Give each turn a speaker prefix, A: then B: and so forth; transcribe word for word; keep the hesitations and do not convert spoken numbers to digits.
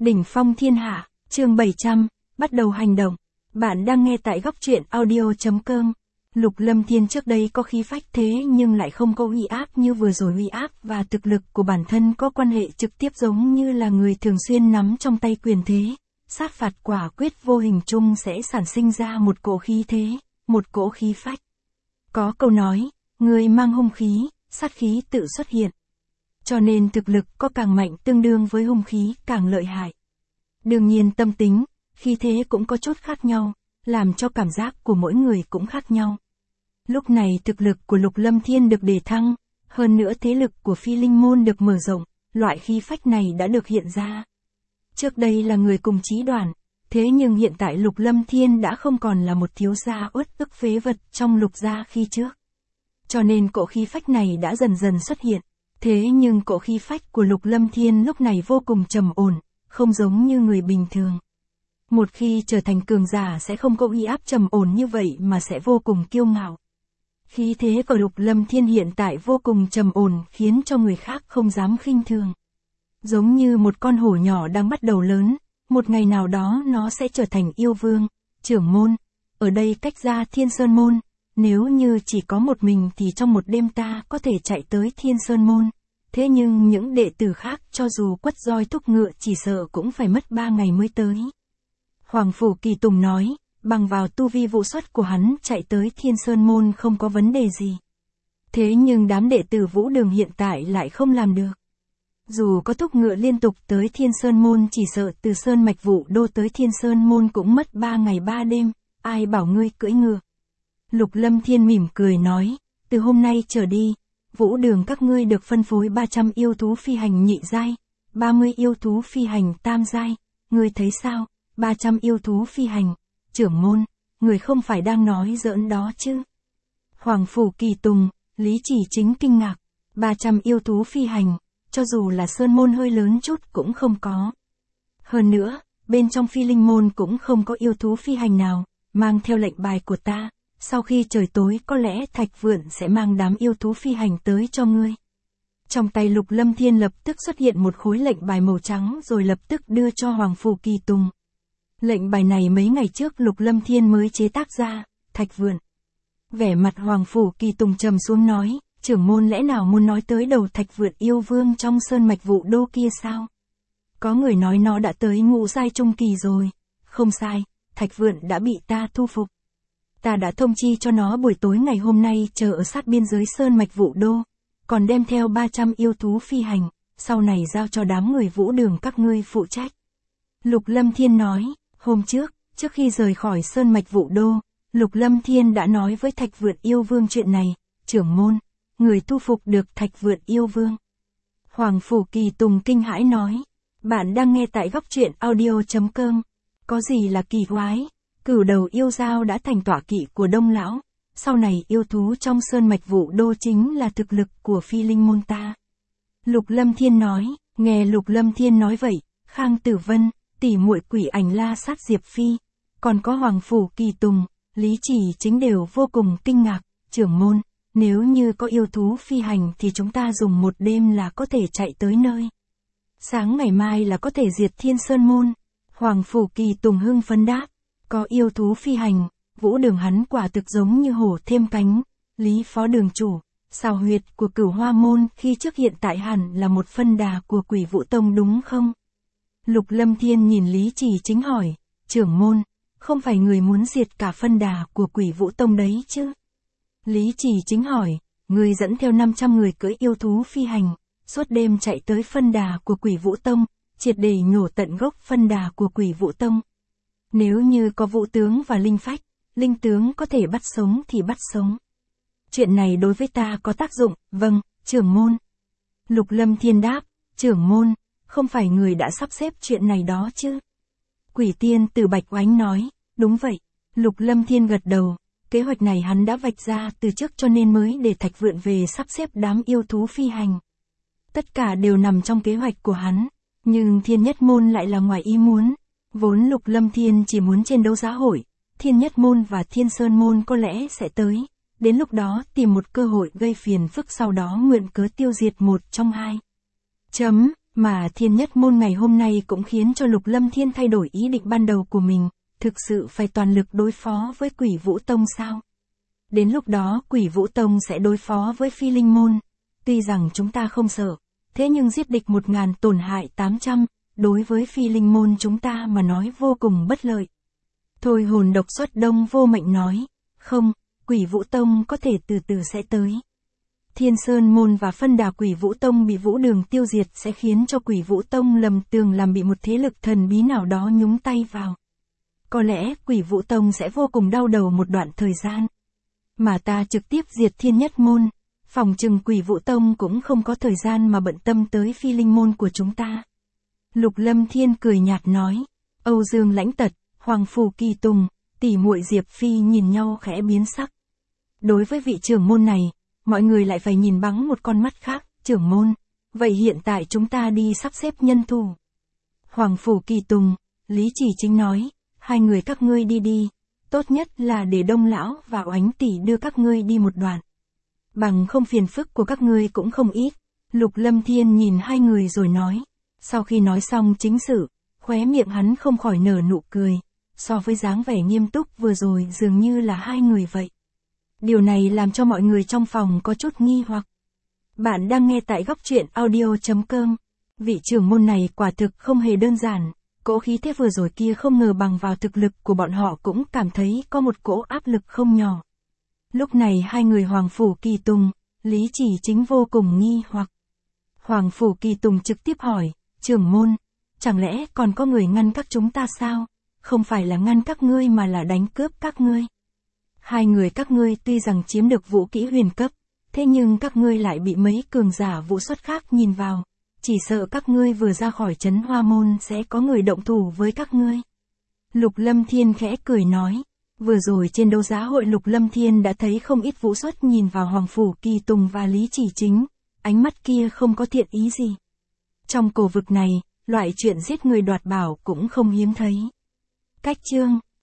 A: Đỉnh phong thiên hạ, chương bảy trăm, bắt đầu hành động. Bạn đang nghe tại góc truyện audio.com. Lục Lâm Thiên trước đây có khí phách thế nhưng lại không có uy áp như vừa rồi. Uy áp và thực lực của bản thân có quan hệ trực tiếp, giống như là người thường xuyên nắm trong tay quyền thế. Sát phạt quả quyết vô hình chung sẽ sản sinh ra một cỗ khí thế, một cỗ khí phách. Có câu nói, người mang hung khí, sát khí tự xuất hiện. Cho nên thực lực có càng mạnh tương đương với hung khí càng lợi hại. Đương nhiên tâm tính, khí thế cũng có chút khác nhau, làm cho cảm giác của mỗi người cũng khác nhau. Lúc này thực lực của Lục Lâm Thiên được đề thăng, hơn nữa thế lực của Phi Linh Môn được mở rộng, loại khí phách này đã được hiện ra. Trước đây là người cùng chí đoàn, thế nhưng hiện tại Lục Lâm Thiên đã không còn là một thiếu gia uất ức phế vật trong Lục gia khi trước. Cho nên cỗ khí phách này đã dần dần xuất hiện. Thế nhưng cỗ khí phách của Lục Lâm Thiên lúc này vô cùng trầm ổn, không giống như người bình thường. Một khi trở thành cường giả sẽ không có uy áp trầm ổn như vậy mà sẽ vô cùng kiêu ngạo. Khí thế của Lục Lâm Thiên hiện tại vô cùng trầm ổn khiến cho người khác không dám khinh thường. Giống như một con hổ nhỏ đang bắt đầu lớn, một ngày nào đó nó sẽ trở thành yêu vương, trưởng môn. Ở đây cách ra Thiên Sơn Môn. Nếu như chỉ có một mình thì trong một đêm ta có thể chạy tới Thiên Sơn Môn. Thế nhưng những đệ tử khác cho dù quất roi thúc ngựa chỉ sợ cũng phải mất ba ngày mới tới. Hoàng Phủ Kỳ Tùng nói, bằng vào tu vi vũ xuất của hắn chạy tới Thiên Sơn Môn không có vấn đề gì. Thế nhưng đám đệ tử Vũ Đường hiện tại lại không làm được. Dù có thúc ngựa liên tục tới Thiên Sơn Môn chỉ sợ từ Sơn Mạch Vũ Đô tới Thiên Sơn Môn cũng mất ba ngày ba đêm, ai bảo ngươi cưỡi ngựa. Lục Lâm Thiên mỉm cười nói, từ hôm nay trở đi, Vũ Đường các ngươi được phân phối ba trăm yêu thú phi hành nhị giai, ba mươi yêu thú phi hành tam giai, ngươi thấy sao, ba trăm yêu thú phi hành, trưởng môn, người không phải đang nói giỡn đó chứ. Hoàng Phủ Kỳ Tùng, Lý Chỉ Chính kinh ngạc, ba trăm yêu thú phi hành, cho dù là Sơn Môn hơi lớn chút cũng không có. Hơn nữa, bên trong Phi Linh Môn cũng không có yêu thú phi hành nào, mang theo lệnh bài của ta. Sau khi trời tối có lẽ Thạch Vượn sẽ mang đám yêu thú phi hành tới cho ngươi. Trong tay Lục Lâm Thiên lập tức xuất hiện một khối lệnh bài màu trắng rồi lập tức đưa cho Hoàng Phủ Kỳ Tùng. Lệnh bài này mấy ngày trước Lục Lâm Thiên mới chế tác ra, Thạch Vượn. Vẻ mặt Hoàng Phủ Kỳ Tùng trầm xuống nói, trưởng môn lẽ nào muốn nói tới đầu Thạch Vượn yêu vương trong Sơn Mạch Vũ Đô kia sao? Có người nói nó đã tới ngũ giai trung kỳ rồi. Không sai, Thạch Vượn đã bị ta thu phục. Ta đã thông chi cho nó buổi tối ngày hôm nay chờ ở sát biên giới Sơn Mạch Vũ Đô, còn đem theo ba trăm yêu thú phi hành, sau này giao cho đám người Vũ Đường các ngươi phụ trách. Lục Lâm Thiên nói, hôm trước, trước khi rời khỏi Sơn Mạch Vũ Đô, Lục Lâm Thiên đã nói với Thạch Vượn yêu vương chuyện này, trưởng môn, người thu phục được Thạch Vượn yêu vương. Hoàng Phủ Kỳ Tùng kinh hãi nói, bạn đang nghe tại góc truyện audio.com, có gì là kỳ quái? Cửu đầu yêu dao đã thành tọa kỵ của Đông lão, sau này yêu thú trong Sơn Mạch Vũ Đô chính là thực lực của Phi Linh Môn ta. Lục Lâm Thiên nói, nghe Lục Lâm Thiên nói vậy, Khang Tử Vân, tỷ muội Quỷ Ảnh la sát Diệp Phi, còn có Hoàng Phủ Kỳ Tùng, Lý Chỉ Chính đều vô cùng kinh ngạc, trưởng môn, nếu như có yêu thú phi hành thì chúng ta dùng một đêm là có thể chạy tới nơi. Sáng ngày mai là có thể diệt Thiên Sơn Môn. Hoàng Phủ Kỳ Tùng hưng phấn đáp. Có yêu thú phi hành, Vũ Đường hắn quả thực giống như hổ thêm cánh. Lý Phó Đường chủ, xào huyệt của Cửu Hoa Môn khi trước hiện tại hẳn là một phân đà của Quỷ Vũ Tông đúng không? Lục Lâm Thiên nhìn Lý Chỉ Chính hỏi, trưởng môn, không phải người muốn diệt cả phân đà của Quỷ Vũ Tông đấy chứ? Lý Chỉ Chính hỏi, người dẫn theo năm trăm người cưỡi yêu thú phi hành, suốt đêm chạy tới phân đà của Quỷ Vũ Tông, triệt để nhổ tận gốc phân đà của Quỷ Vũ Tông. Nếu như có vũ tướng và linh phách, linh tướng có thể bắt sống thì bắt sống. Chuyện này đối với ta có tác dụng, vâng, trưởng môn. Lục Lâm Thiên đáp, trưởng môn, không phải người đã sắp xếp chuyện này đó chứ? Quỷ Tiên Tử Bạch Oánh nói, đúng vậy. Lục Lâm Thiên gật đầu, kế hoạch này hắn đã vạch ra từ trước cho nên mới để Thạch Vượn về sắp xếp đám yêu thú phi hành. Tất cả đều nằm trong kế hoạch của hắn, nhưng Thiên Nhất Môn lại là ngoài ý muốn. Vốn Lục Lâm Thiên chỉ muốn trên đấu giá hội, Thiên Nhất Môn và Thiên Sơn Môn có lẽ sẽ tới, đến lúc đó tìm một cơ hội gây phiền phức sau đó mượn cớ tiêu diệt một trong hai. Chấm, Mà Thiên Nhất Môn ngày hôm nay cũng khiến cho Lục Lâm Thiên thay đổi ý định ban đầu của mình, thực sự phải toàn lực đối phó với Quỷ Vũ Tông sao? Đến lúc đó Quỷ Vũ Tông sẽ đối phó với Phi Linh Môn. Tuy rằng chúng ta không sợ, thế nhưng giết địch một ngàn tổn hại tám trăm, đối với Phi Linh Môn chúng ta mà nói vô cùng bất lợi. Thôi Hồn Độc Xuất Đông Vô Mệnh nói, không, Quỷ Vũ Tông có thể từ từ sẽ tới. Thiên Sơn Môn và phân đà Quỷ Vũ Tông bị Vũ Đường tiêu diệt sẽ khiến cho Quỷ Vũ Tông lầm tưởng làm bị một thế lực thần bí nào đó nhúng tay vào. Có lẽ Quỷ Vũ Tông sẽ vô cùng đau đầu một đoạn thời gian. Mà ta trực tiếp diệt Thiên Nhất Môn, phòng chừng Quỷ Vũ Tông cũng không có thời gian mà bận tâm tới Phi Linh Môn của chúng ta. Lục Lâm Thiên cười nhạt nói, Âu Dương Lãnh Tật, Hoàng Phủ Kỳ Tùng, tỷ muội Diệp Phi nhìn nhau khẽ biến sắc. Đối với vị trưởng môn này, mọi người lại phải nhìn bằng một con mắt khác, trưởng môn, vậy hiện tại chúng ta đi sắp xếp nhân thủ. Hoàng Phủ Kỳ Tùng, Lý Chỉ Chính nói, hai người các ngươi đi đi, tốt nhất là để Đông Lão và Oánh tỷ đưa các ngươi đi một đoạn. Bằng không phiền phức của các ngươi cũng không ít. Lục Lâm Thiên nhìn hai người rồi nói, sau khi nói xong chính sự, khóe miệng hắn không khỏi nở nụ cười, so với dáng vẻ nghiêm túc vừa rồi dường như là hai người vậy. Điều này làm cho mọi người trong phòng có chút nghi hoặc. Bạn đang nghe tại góc truyện audio chấm com. Vị trưởng môn này quả thực không hề đơn giản, cỗ khí thế vừa rồi kia không ngờ bằng vào thực lực của bọn họ cũng cảm thấy có một cỗ áp lực không nhỏ. Lúc này hai người Hoàng Phủ Kỳ Tùng, Lý Chỉ Chính vô cùng nghi hoặc. Hoàng Phủ Kỳ Tùng trực tiếp hỏi, trưởng môn, chẳng lẽ còn có người ngăn các chúng ta sao? Không phải là ngăn các ngươi mà là đánh cướp các ngươi. Hai người các ngươi tuy rằng chiếm được vũ kỹ huyền cấp, thế nhưng các ngươi lại bị mấy cường giả vũ xuất khác nhìn vào. Chỉ sợ các ngươi vừa ra khỏi trấn Hoa Môn sẽ có người động thủ với các ngươi. Lục Lâm Thiên khẽ cười nói. Vừa rồi trên đấu giá hội Lục Lâm Thiên đã thấy không ít vũ xuất nhìn vào Hoàng Phủ Kỳ Tùng và Lý Chỉ Chính, ánh mắt kia không có thiện ý gì. Trong cổ vực này, loại chuyện giết người đoạt bảo cũng không hiếm thấy. Cách chương